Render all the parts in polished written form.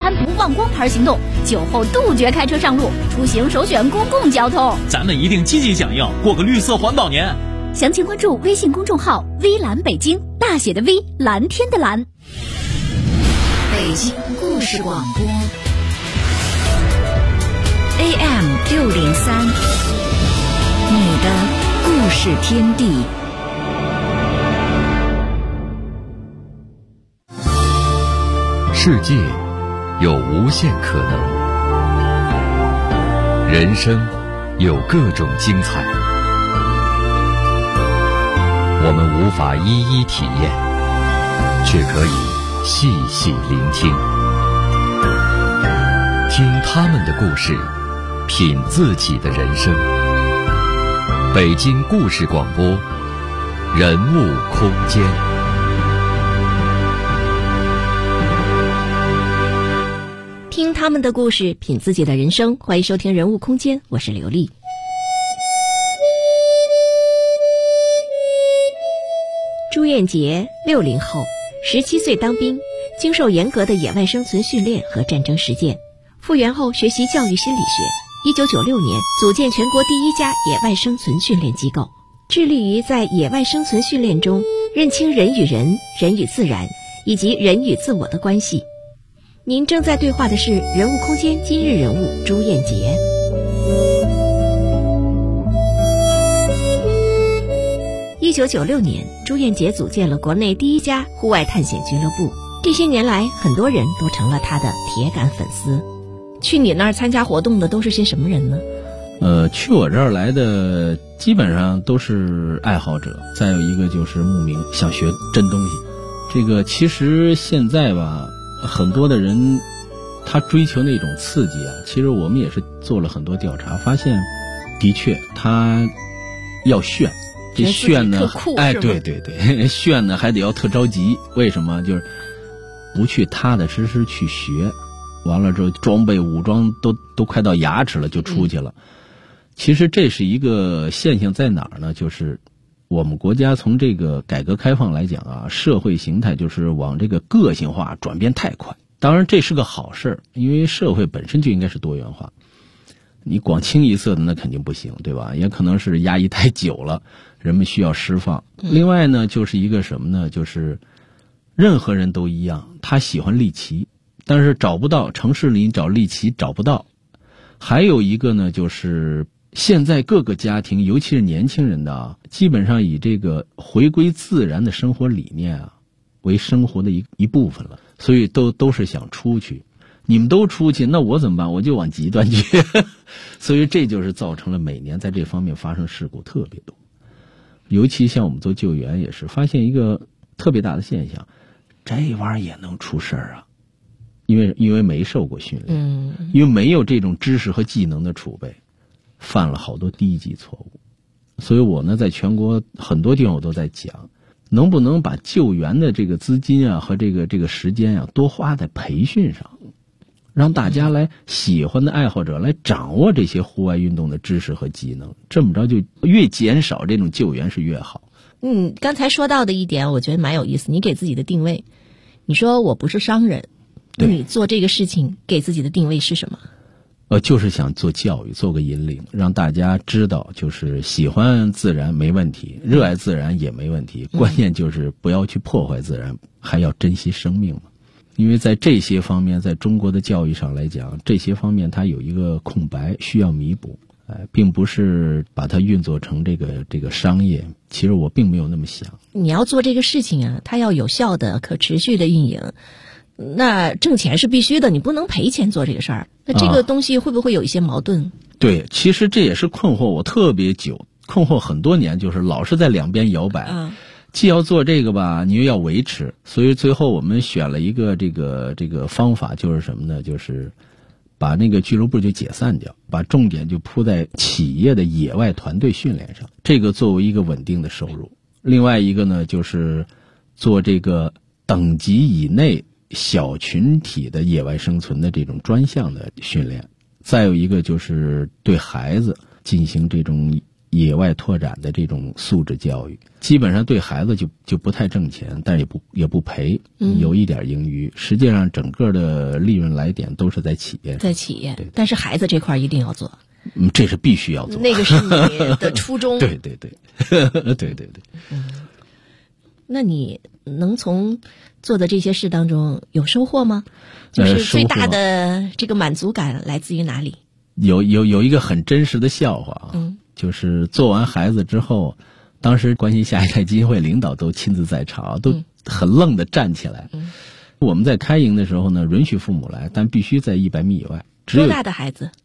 餐不忘光牌行动，酒后杜绝开车上路，出行首选公共交通。 咱们一定积极响应，过个绿色环保年。 详情关注微信公众号微蓝北京，大写的 V， 蓝天的蓝。 北京故事广播 AM603，你的故事天地。 世界有无限可能，人生有各种精彩，我们无法一一体验，却可以细细聆听，听他们的故事，品自己的人生。北京故事广播，人物空间。 听他们的故事，品自己的人生。欢迎收听人物空间，我是刘丽。朱艳杰，60后，17岁当兵，经受严格的野外生存训练和战争实践。复员后学习教育心理学，1996年组建全国第一家野外生存训练机构，致力于在野外生存训练中认清人与人、人与自然以及人与自我的关系。您正在对话的是人物空间今日人物朱艳杰。1996年，朱艳杰组建了国内第一家户外探险俱乐部。这些年来，很多人都成了他的铁杆粉丝。去你那儿参加活动的都是些什么人呢？ 去我这儿来的基本上都是爱好者，再有一个就是慕名想学真东西。这个其实现在吧，很多的人他追求那种刺激啊，其实我们也是做了很多调查，发现的确他要炫，这炫呢，哎，对对对，炫呢还得要特着急。为什么？就是不去踏踏实实去学，完了之后装备武装都快到牙齿了就出去了。其实这是一个现象在哪儿呢？就是我们国家从这个改革开放来讲啊，社会形态就是往这个个性化转变太快。当然这是个好事，因为社会本身就应该是多元化。你光清一色的那肯定不行，对吧？也可能是压抑太久了，人们需要释放。另外呢，就是一个什么呢？就是任何人都一样，他喜欢猎奇，但是找不到，城市里找猎奇找不到。还有一个呢，就是现在各个家庭，尤其是年轻人的啊，基本上以这个回归自然的生活理念啊为生活的一部分了，所以都是想出去。你们都出去，那我怎么办？我就往极端去。所以这就是造成了每年在这方面发生事故特别多。尤其像我们做救援也是发现一个特别大的现象，这玩意儿也能出事儿啊。因为没受过训练，因为没有这种知识和技能的储备，犯了好多低级错误。所以我呢，在全国很多地方我都在讲，能不能把救援的这个资金啊和这个时间啊多花在培训上，让大家来喜欢的爱好者来掌握这些户外运动的知识和技能，这么着就越减少这种救援是越好。 刚才说到的一点我觉得蛮有意思，你给自己的定位，你说我不是商人，你做这个事情给自己的定位是什么？ 就是想做教育，做个引领，让大家知道，就是喜欢自然没问题，热爱自然也没问题，关键就是不要去破坏自然，还要珍惜生命嘛。因为在这些方面，在中国的教育上来讲，这些方面它有一个空白需要弥补，并不是把它运作成这个商业。其实我并没有那么想。 你要做这个事情啊，它要有效的、可持续的运营。那挣钱是必须的，你不能赔钱做这个事儿。那这个东西会不会有一些矛盾？ 对，其实这也是困惑我特别久，困惑很多年，就是老是在两边摇摆。既要做这个吧，你又要维持，所以最后我们选了一个这个方法，就是什么呢？就是把那个俱乐部就解散掉，把重点就铺在企业的野外团队训练上，这个作为一个稳定的收入。另外一个呢，就是做这个等级以内小群体的野外生存的这种专项的训练。再有一个就是对孩子进行这种野外拓展的这种素质教育，基本上对孩子就不太挣钱，但也不赔，有一点盈余。实际上整个的利润来点都是在企业， 但是孩子这块一定要做。 这是必须要做， 那个是你的初衷。 对对对。 那你能从做的这些事当中有收获吗？就是最大的这个满足感来自于哪里？ 有一个很真实的笑话啊，就是做完孩子之后，当时关心下一代基金会领导都亲自在场，都很愣的站起来。我们在开营的时候呢，允许父母来，但必须在100米以外。 多大的孩子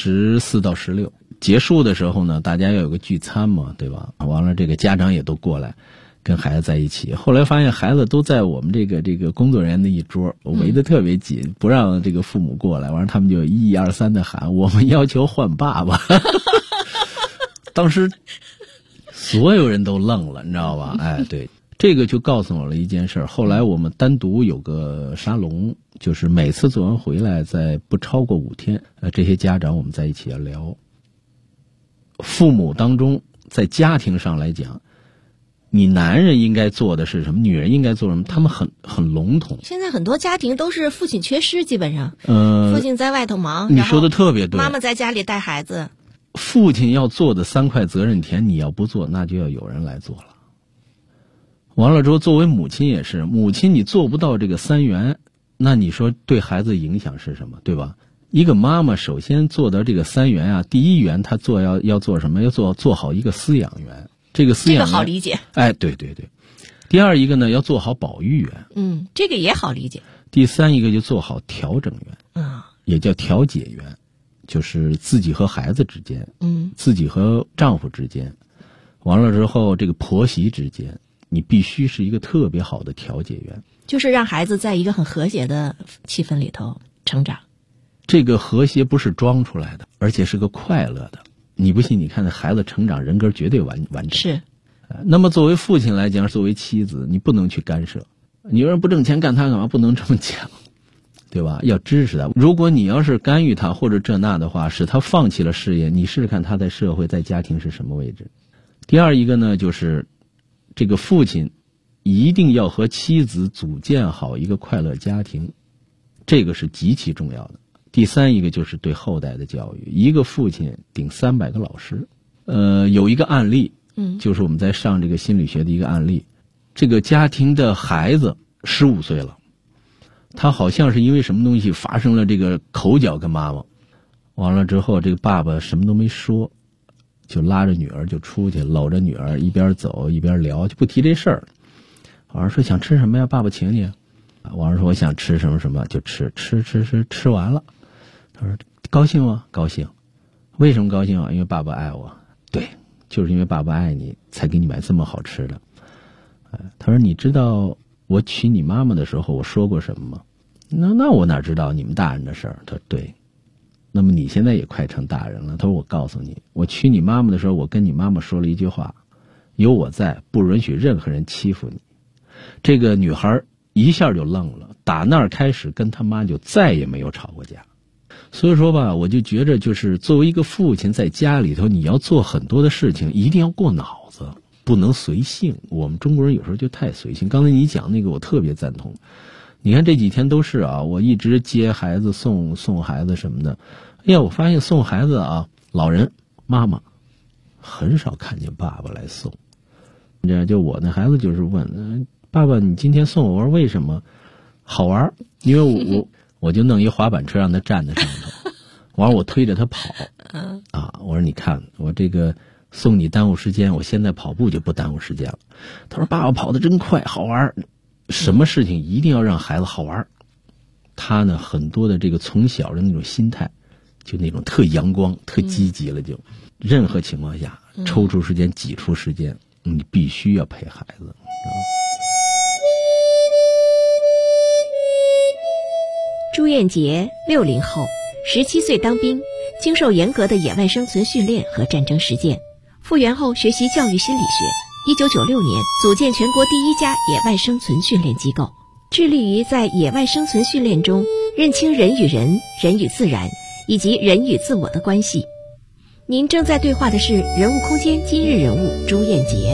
？14到16。结束的时候呢，大家要有个聚餐嘛，对吧？完了，这个家长也都过来跟孩子在一起。后来发现孩子都在我们这个工作人员的一桌，围得特别紧，不让这个父母过来。完了，他们就1、2、3的喊，我们要求换爸爸。当时所有人都愣了，你知道吧？哎，对，这个就告诉我了一件事。后来我们单独有个沙龙，就是每次做完回来，在不超过5天，这些家长我们在一起要聊。父母当中，在家庭上来讲，你男人应该做的是什么，女人应该做什么，他们很笼统。 现在很多家庭都是父亲缺失，基本上，父亲在外头忙， 你说的特别对， 妈妈在家里带孩子。 父亲要做的3块责任田，你要不做，那就要有人来做了。完了之后，作为母亲也是，母亲你做不到这个3元，那你说对孩子影响是什么，对吧？一个妈妈首先做到这个3元啊，第1元她要做什么？要做好一个饲养员。这个饲养员好理解。 哎，对。第2一个呢，要做好保育员。 这个也好理解。 第3一个就做好调整员。也叫调解员，就是自己和孩子之间，自己和丈夫之间，完了之后这个婆媳之间，你必须是一个特别好的调解员， 就是让孩子在一个很和谐的气氛里头成长。 这个和谐不是装出来的，而且是个快乐的。你不信，你看那孩子成长，人格绝对完整。 是。 那么作为父亲来讲，作为妻子，你不能去干涉。你有人不挣钱干他干嘛？不能这么讲，对吧？要支持他。如果你要是干预他或者这那的话，使他放弃了事业，你试试看他在社会在家庭是什么位置。第2一个呢，就是这个父亲一定要和妻子组建好一个快乐家庭，这个是极其重要的。第3一个就是对后代的教育，一个父亲顶300个老师。有一个案例，就是我们在上这个心理学的一个案例，这个家庭的孩子15岁了，他好像是因为什么东西发生了这个口角跟妈妈，完了之后这个爸爸什么都没说，就拉着女儿就出去，搂着女儿一边走一边聊，就不提这事儿。完了说想吃什么呀，爸爸请你。完了说我想吃什么什么，就吃完了。他说高兴吗？高兴。为什么高兴啊？因为爸爸爱我。对，就是因为爸爸爱你才给你买这么好吃的。他说你知道我娶你妈妈的时候我说过什么吗？那我哪知道你们大人的事儿。他说对。那么你现在也快成大人了。他说我告诉你，我娶你妈妈的时候我跟你妈妈说了一句话，有我在，不允许任何人欺负你。这个女孩一下就愣了，打那儿开始跟他妈就再也没有吵过架。所以说吧，我就觉着就是作为一个父亲在家里头，你要做很多的事情一定要过脑子，不能随性。我们中国人有时候就太随性。刚才你讲那个我特别赞同。你看这几天都是啊，我一直接孩子送孩子什么的。哎呀，我发现送孩子啊，老人妈妈很少看见爸爸来送。这样就我那孩子就是问爸爸你今天送我玩为什么？好玩，因为我就弄一滑板车让他站在上头，完了我推着他跑。我说你看我这个送你耽误时间，我现在跑步就不耽误时间了。他说爸爸跑得真快，好玩。什么事情一定要让孩子好玩。他呢很多的这个从小的那种心态，就那种特阳光特积极了，就任何情况下抽出时间挤出时间，你必须要陪孩子。 朱艳杰60后，17岁当兵，经受严格的野外生存训练和战争实践。复员后学习教育心理学，1996年组建全国第1家野外生存训练机构，致力于在野外生存训练中认清人与人、人与自然以及人与自我的关系。 您正在对话的是人物空间今日人物朱燕杰。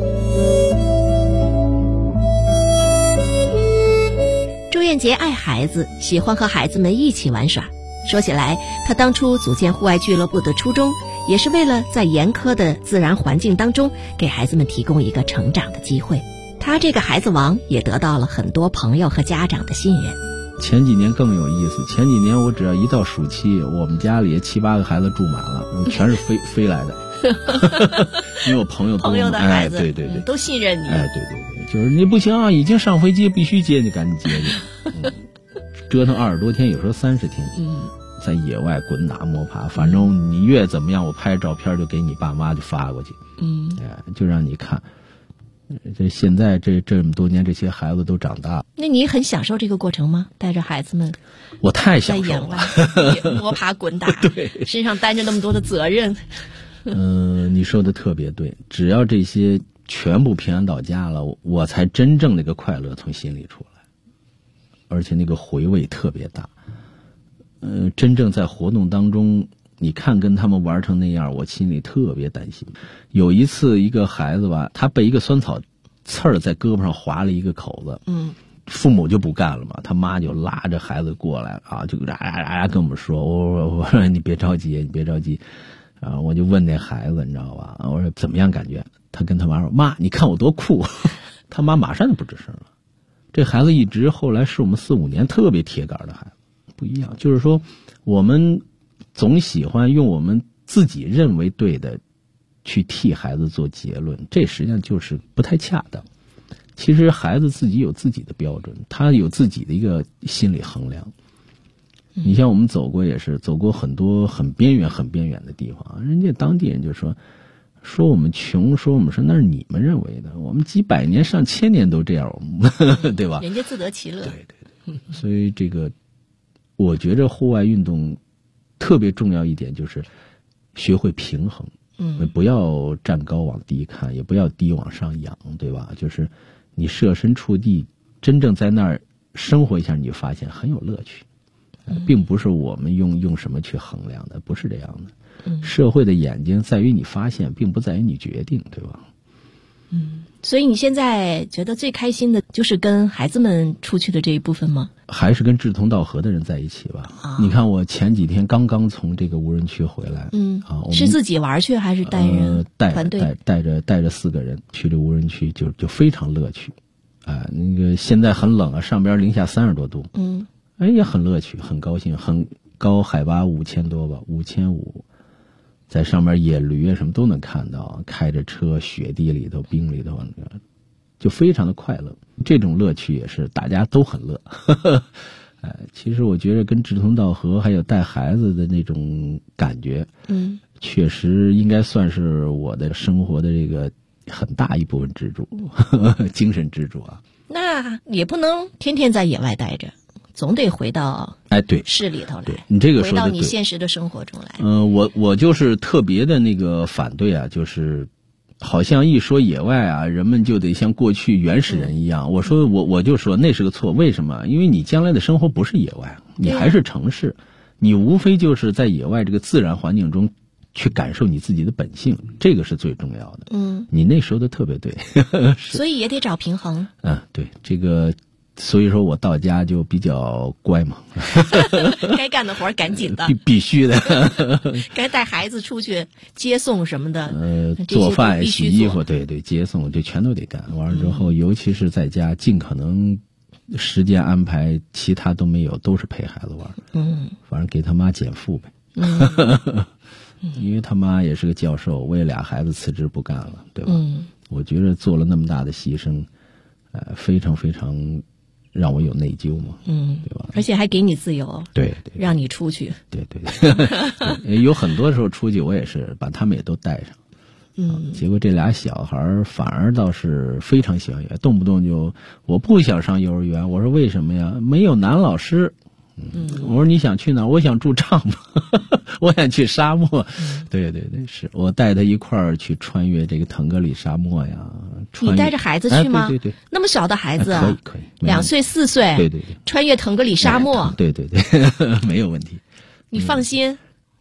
朱燕杰爱孩子，喜欢和孩子们一起玩耍。说起来，他当初组建户外俱乐部的初衷，也是为了在严苛的自然环境当中，给孩子们提供一个成长的机会。他这个孩子王也得到了很多朋友和家长的信任。 前几年更有意思，前几年我只要一到暑期，我们家里7、8个孩子住满了，全是飞来的。因为我朋友的孩子， 对， 都信任你。 对，就是你不行啊，已经上飞机必须接你，赶紧接去。折腾20多天，有时候30天。在野外滚打摸爬，反正你越怎么样，我拍照片就给你爸妈就发过去。就让你看。这现在这么多年，这些孩子都长大了。 那你很享受这个过程吗？带着孩子们， 我太享受了， 在野外摸爬滚打， 对， 身上担着那么多的责任。 你说的特别对，只要这些全部平安到家了，我才真正那个快乐从心里出来，而且那个回味特别大。真正在活动当中，你看跟他们玩成那样，我心里特别担心。有一次一个孩子吧，他被一个酸草刺儿在胳膊上划了一个口子，父母就不干了嘛，他妈就拉着孩子过来啊，就跟我们说，我说你别着急，啊，我就问那孩子，你知道吧？我说怎么样感觉？他跟他妈说，妈，你看我多酷！他妈马上就不吱声了。这孩子一直后来是我们4、5年特别铁杆的孩子。不一样，就是说我们总喜欢用我们自己认为对的去替孩子做结论，这实际上就是不太恰当。其实孩子自己有自己的标准，他有自己的一个心理衡量。你像我们走过很多很边缘的地方，人家当地人就说我们穷，说那是你们认为的，我们几百年上千年都这样，对吧？ 人家自得其乐。 对，所以这个我觉着户外运动特别重要一点就是学会平衡，不要站高往低看，也不要低往上仰，对吧？就是你设身处地，真正在那儿生活一下，你就发现很有乐趣，并不是我们用什么去衡量的，不是这样的。社会的眼睛在于你发现，并不在于你决定，对吧？ 所以你现在觉得最开心的就是跟孩子们出去的这一部分吗？ 还是跟志同道合的人在一起吧。你看我前几天刚从这个无人区回来， 是自己玩去还是带人？团队带着4个人去这无人区，就非常乐趣。那个现在很冷啊，上边零下30多度，也很乐趣，很高兴，很高海拔5000多吧，5500。在上面野驴啊什么都能看到，开着车雪地里头冰里头，就非常的快乐。这种乐趣也是大家都很乐。其实我觉得跟志同道合还有带孩子的那种感觉，确实应该算是我的生活的这个很大一部分支柱，精神支柱啊。 那也不能天天在野外待着，总得回到对市里头来。 你这个说的对， 回到你现实的生活中来。 我就是特别的那个反对啊，就是好像一说野外啊，人们就得像过去原始人一样。我就说那是个错，为什么？因为你将来的生活不是野外，你还是城市，你无非就是在野外这个自然环境中去感受你自己的本性，这个是最重要的。你那说的特别对。 所以也得找平衡。 对，这个。所以说我到家就比较乖嘛， 该干的活赶紧的， 必须的。 该带孩子出去接送什么的， 做饭、洗衣服，对，接送这全都得干。完了之后，尤其是在家，尽可能时间安排，其他都没有，都是陪孩子玩。反正给他妈减负呗。因为他妈也是个教授，为俩孩子辞职不干了，对吧？我觉得做了那么大的牺牲，非常非常。让我有内疚嘛，对吧？ 而且还给你自由， 对， 让你出去， 对，有很多时候出去，我也是把他们也都带上，结果这俩小孩反而倒是非常喜欢园，动不动就我不想上幼儿园，我说为什么呀？没有男老师。我说你想去哪儿？我想住帐篷，我想去沙漠。对，是我带他一块儿去穿越这个腾格里沙漠呀。 你带着孩子去吗？ 对， 那么小的孩子啊， 可以 ，2岁4岁， 对， 穿越腾格里沙漠， 对，没有问题。 你放心，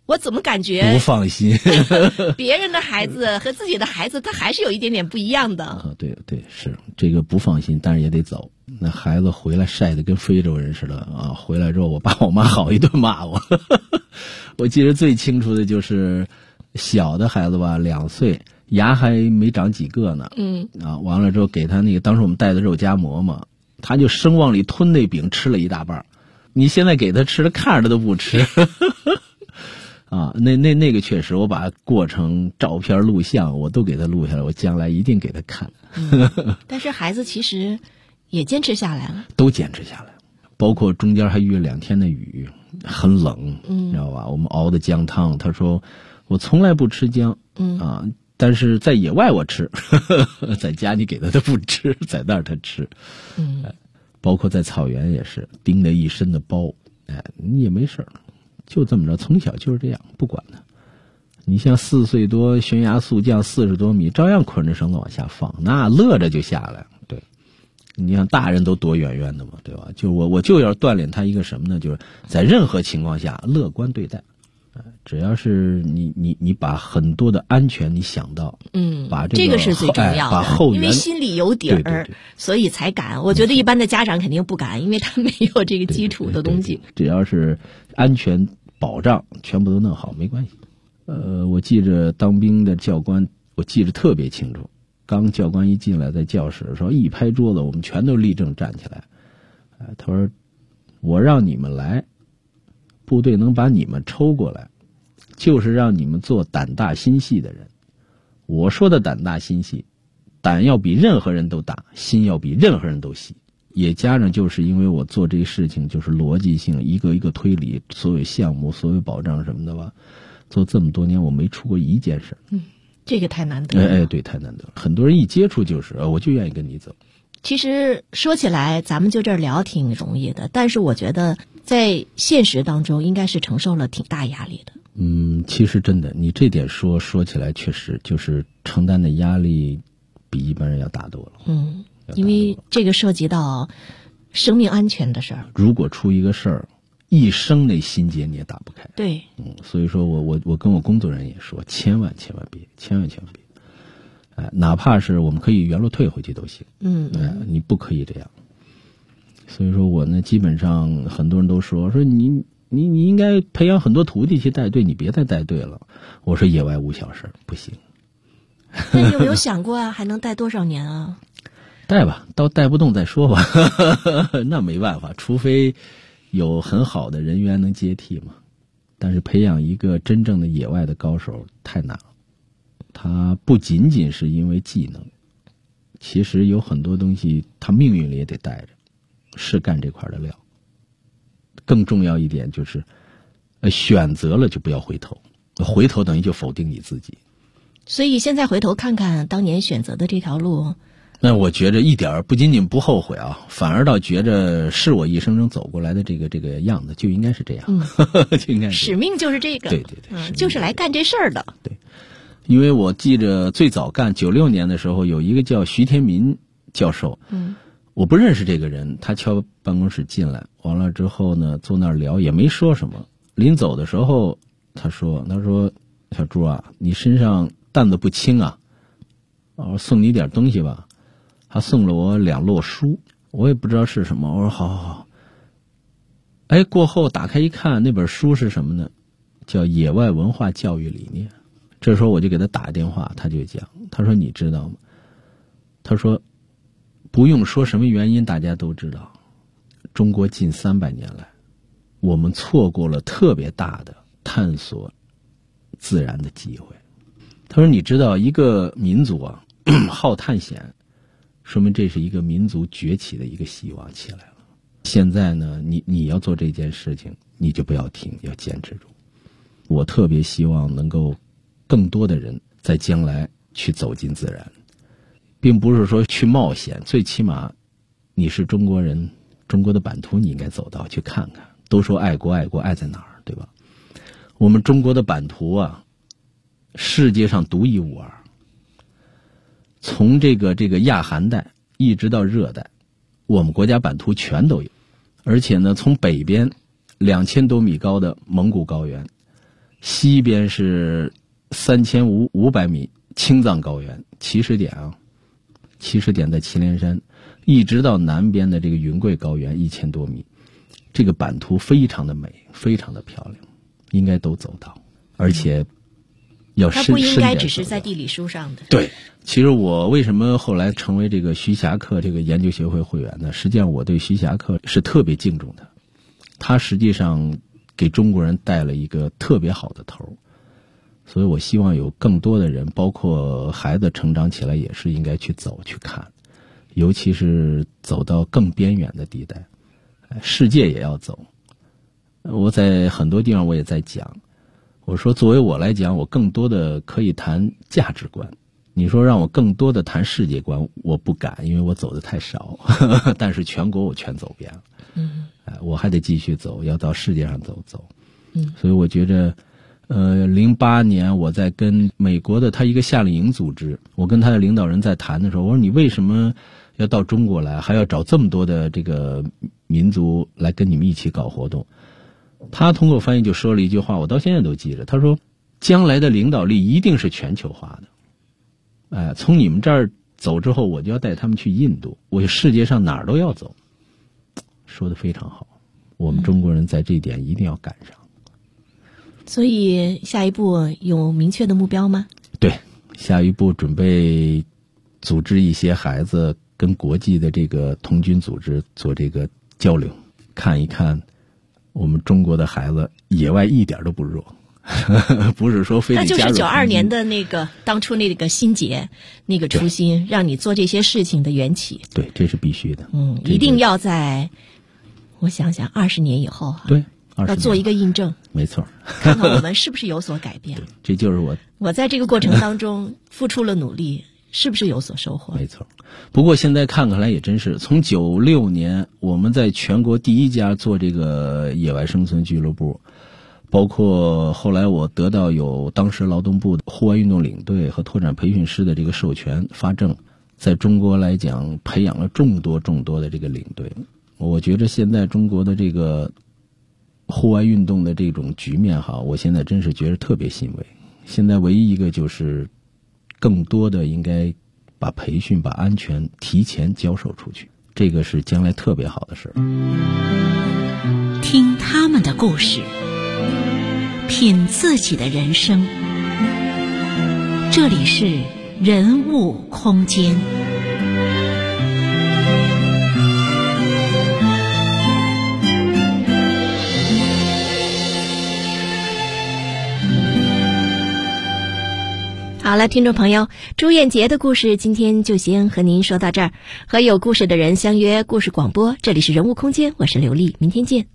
我怎么感觉不放心？ 别人的孩子和自己的孩子，他还是有一点点不一样的。 对，是这个不放心，但是也得走。那孩子回来晒得跟非洲人似的啊！回来之后，我爸我妈好一顿骂我。我记得最清楚的就是小的孩子吧，2岁，牙还没长几个呢。完了之后给他那个，当时我们带的肉夹馍嘛，他就生往里吞那饼，吃了一大半。你现在给他吃了，看着他都不吃。啊，那个确实，我把过程、照片、录像我都给他录下来，我将来一定给他看。 但是孩子其实也坚持下来了， 都坚持下来，包括中间还遇了2天的雨，很冷，知道吧？我们熬的姜汤，他说我从来不吃姜，但是在野外我吃，在家你给他不吃，在那儿他吃，包括在草原也是叮了一身的包，你也没事儿。就这么着，从小就是这样，不管他。你像4岁多悬崖速降40多米，照样捆着绳子往下放，那乐着就下来。对，你像大人都躲远远的嘛，对吧？就我就要锻炼他一个什么呢？就是在任何情况下乐观对待。只要是你把很多的安全你想到，把这个是最重要的， 把后援， 因为心里有底儿， 对， 所以才敢。我觉得一般的家长肯定不敢，因为他没有这个基础的东西。 对，只要是安全保障全部都弄好，没关系。我记着当兵的教官，我记着特别清楚。刚教官一进来，在教室的时候一拍桌子，我们全都立正站起来。他说：“我让你们来。”部队能把你们抽过来，就是让你们做胆大心细的人。我说的胆大心细，胆要比任何人都大，心要比任何人都细。也加上就是因为我做这个事情就是逻辑性，一个一个推理，所有项目、所有保障什么的吧，做这么多年我没出过一件事。 这个太难得了。 对，太难得了。很多人一接触就是我就愿意跟你走。 其实说起来，咱们就这儿聊挺容易的，但是我觉得在现实当中，应该是承受了挺大压力的。 其实真的，你这点说起来，确实就是承担的压力比一般人要大多了。 因为这个涉及到生命安全的事儿。 如果出一个事儿，一生那心结你也打不开。 对， 所以说我跟我工作人员也说，千万别。哪怕是我们可以原路退回去都行，你不可以这样。所以说我呢，基本上很多人都说你应该培养很多徒弟去带队，你别再带队了。我说野外无小事，不行。 那你有没有想过啊？还能带多少年啊？ 带吧，到带不动再说吧。那没办法，除非有很好的人员能接替嘛。但是培养一个真正的野外的高手太难了。他不仅仅是因为技能，其实有很多东西他命运里也得带着，是干这块的料。更重要一点就是，选择了就不要回头，回头等于就否定你自己。 所以现在回头看看当年选择的这条路， 那我觉着一点不仅仅不后悔啊，反而倒觉着是我一生中走过来的这个样子，就应该是这样，就应该是使命就是这个， 对， 就是来干这事儿的。 对。因为我记着最早干96年的时候，有一个叫徐天民教授，我不认识这个人，他敲办公室进来，完了之后呢，坐那儿聊，也没说什么。临走的时候，他说小朱啊，你身上担子不轻啊，我送你点东西吧。他送了我2摞书，我也不知道是什么，我说好。过后打开一看，那本书是什么呢？叫《野外文化教育理念》。这时候我就给他打电话，他就讲，他说你知道吗？他说不用说什么原因，大家都知道，中国近300年来，我们错过了特别大的探索自然的机会。他说你知道一个民族啊好探险，说明这是一个民族崛起的一个希望起来了。现在呢，你要做这件事情，你就不要停，要坚持住。我特别希望能够更多的人在将来去走进自然，并不是说去冒险，最起码你是中国人，中国的版图你应该走到去看看。都说爱国爱在哪儿，对吧？我们中国的版图啊，世界上独一无二，从这个亚寒带一直到热带，我们国家版图全都有。而且呢，从北边2000多米高的蒙古高原， 西边是3500米青藏高原起始点啊，起始点在祁连山，一直到南边的这个云贵高原1000多米，这个版图非常的美，非常的漂亮，应该都走到，而且要它不应该只是在地理书上的。 对，其实我为什么后来成为这个徐霞客这个研究协会会员呢？实际上我对徐霞客是特别敬重的，他实际上给中国人带了一个特别好的头，所以我希望有更多的人，包括孩子成长起来也是应该去走去看，尤其是走到更边远的地带，世界也要走。我在很多地方我也在讲，我说作为我来讲，我更多的可以谈价值观，你说让我更多的谈世界观，我不敢，因为我走的太少但是全国我全走遍了，我还得继续走，要到世界上走走。所以我觉着08年我在跟美国的他一个夏令营组织，我跟他的领导人在谈的时候，我说你为什么要到中国来，还要找这么多的这个民族来跟你们一起搞活动？他通过翻译就说了一句话，我到现在都记着，他说将来的领导力一定是全球化的，从你们这儿走之后，我就要带他们去印度，我世界上哪儿都要走。说得非常好，我们中国人在这一点一定要赶上。 所以下一步有明确的目标吗？ 对，下一步准备组织一些孩子跟国际的这个童军组织做这个交流，看一看我们中国的孩子野外一点都不弱不是说非得加入，那就是92年的那个当初那个心结，那个初心，让你做这些事情的缘起。 对，这是必须的。 一定要在我想想20年以后对，20年要做一个印证。 没错， 看看我们是不是有所改变这就是我在这个过程当中付出了努力，是不是有所收获？ 没错。不过现在看来也真是，从96年我们在全国第一家做这个野外生存俱乐部，包括后来我得到有当时劳动部的户外运动领队和拓展培训师的这个授权发证，在中国来讲培养了众多的这个领队。我觉得现在中国的这个户外运动的这种局面我现在真是觉得特别欣慰。现在唯一一个就是更多的应该把培训把安全提前交授出去，这个是将来特别好的事儿。 听他们的故事，品自己的人生。这里是人物空间。 好了，听众朋友，朱艳杰的故事今天就先和您说到这儿。和有故事的人相约故事广播，这里是人物空间，我是刘丽，明天见。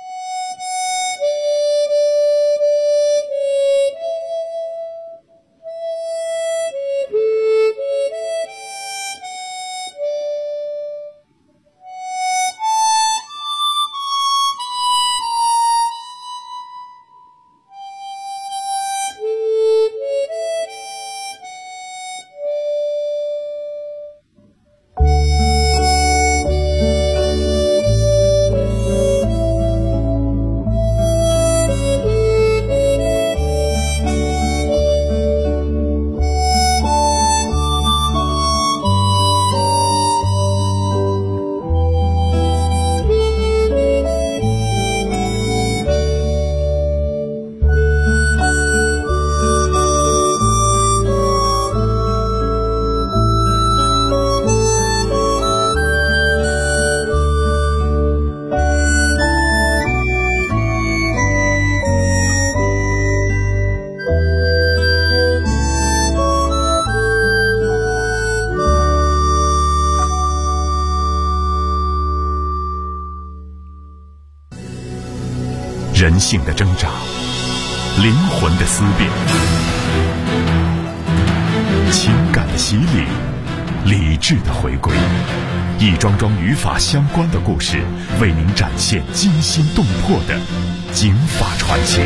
人性的挣扎，灵魂的思辨，情感的洗礼，理智的回归，一桩桩与法相关的故事，为您展现惊心动魄的警法传奇。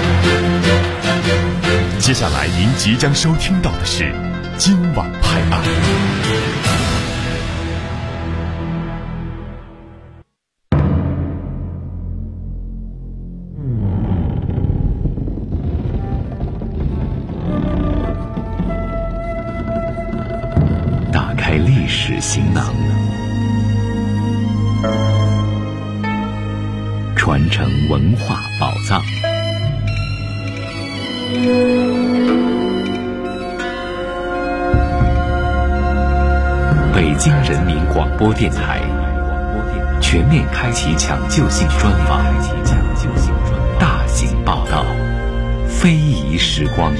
接下来您即将收听到的是今晚拍案。 行囊，传承文化宝藏。北京人民广播电台全面开启抢救性专访，大型报道，非遗时光。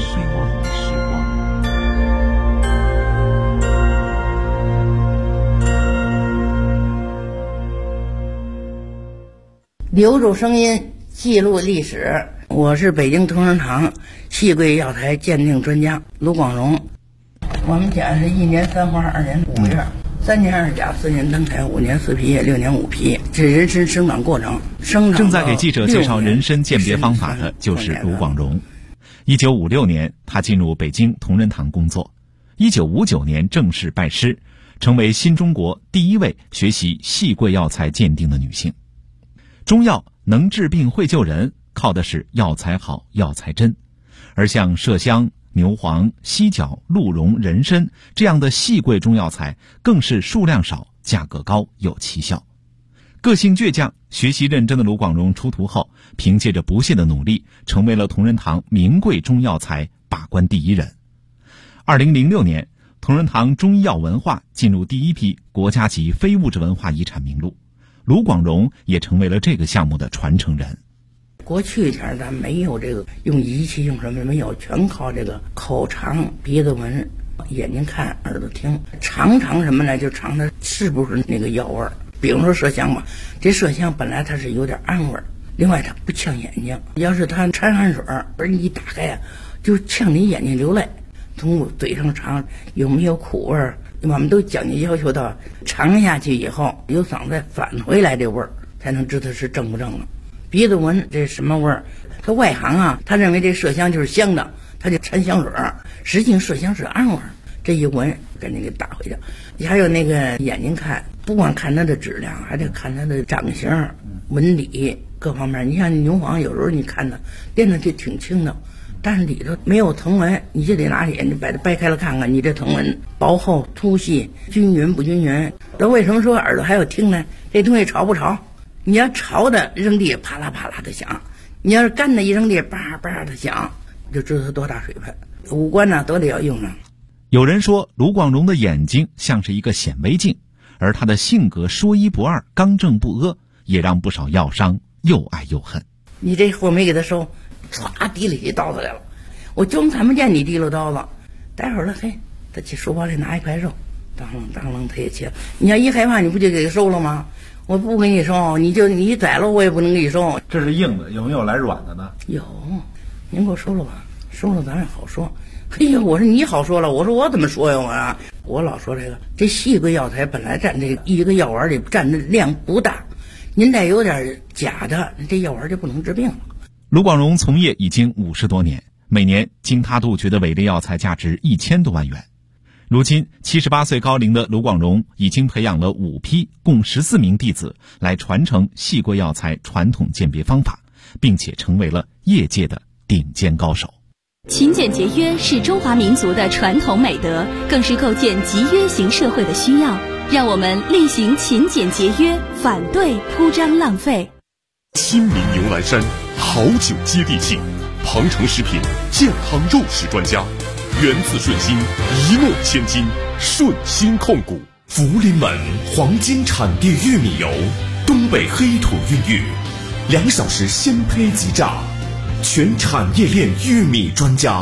留住声音，记录历史。我是北京同仁堂戏柜药材鉴定专家卢广荣。我们家是1年3花2年5月，3年2甲4年灯台5年4皮叶6年5皮，这人参生长过程。 正在给记者介绍人参鉴别方法的就是卢广荣。1956年，他进入北京同仁堂工作。1959年正式拜师，成为新中国第一位学习戏柜药材鉴定的女性。中药能治病会救人，靠的是药材好、药材真。而像麝香、牛黄、犀角、鹿茸、人参这样的细贵中药材，更是数量少、价格高、有奇效。个性倔强、学习认真的卢广荣出徒后，凭借着不懈的努力，成为了同仁堂名贵中药材把关第一人。2006年，同仁堂中医药文化进入第一批国家级非物质文化遗产名录，卢广荣也成为了这个项目的传承人。 过去前咱没有这个用仪器用什么没有，全靠这个口尝、鼻子闻、眼睛看、耳朵听，尝什么呢？就尝它是不是那个药味儿。比如说麝香吧，这麝香本来它是有点暗味儿，另外它不呛眼睛，要是它掺汗水而你一打开呀，就呛你眼睛流泪。从嘴上尝有没有苦味儿，我们都讲究要求到尝下去以后由嗓子返回来这味儿，才能知道是正不正了。鼻子闻这什么味儿？他外行啊，他认为这麝香就是香的，他就掺香水儿，实际麝香是暗味儿。这一闻赶紧给打回去。还有那个眼睛看，不光看它的质量，还得看它的长形、纹理各方面。你像牛黄，有时候你看它练的就挺轻的，但是里头没有藤纹，你就得拿眼睛把它掰开了看看，你这藤纹薄厚、粗细、均匀不均匀。那为什么说耳朵还有听呢？这东西潮不潮？你要潮的扔地啪啦啪啦的响，你要是干的一扔地叭叭的响，就知道它多大水分。五官呢都得要用上。 有人说卢广荣的眼睛像是一个显微镜，而他的性格说一不二、刚正不阿，也让不少药商又爱又恨。 你这货没给他收，唰提了起刀子来了，我就看不见你提溜刀子。待会儿了，嘿，他去书包里拿一块肉，当啷他也切。你要一害怕，你不就给他收了吗？我不给你收，你宰了我也不能给你收。 这是硬的，有没有来软的呢？ 有，您给我收了吧，收了咱也好说。嘿呀，我说你好说了，我说我怎么说呀？我老说这细贵药材本来占这一个药丸里占的量不大，您再有点假的，这药丸就不能治病了。 卢广荣从业已经50多年，每年经他杜绝的伪劣药材价值1000多万元。如今78岁高龄的卢广荣已经培养了5批共14名弟子来传承细贵药材传统鉴别方法，并且成为了业界的顶尖高手。 勤俭节约是中华民族的传统美德，更是构建集约型社会的需要。让我们厉行勤俭节约，反对铺张浪费。 新民牛栏山好酒接地气，庞城食品健康肉食专家，源自顺心，一诺千金，顺心控股。福临门黄金产地玉米油，东北黑土孕育，2小时鲜胚即榨，全产业链玉米专家。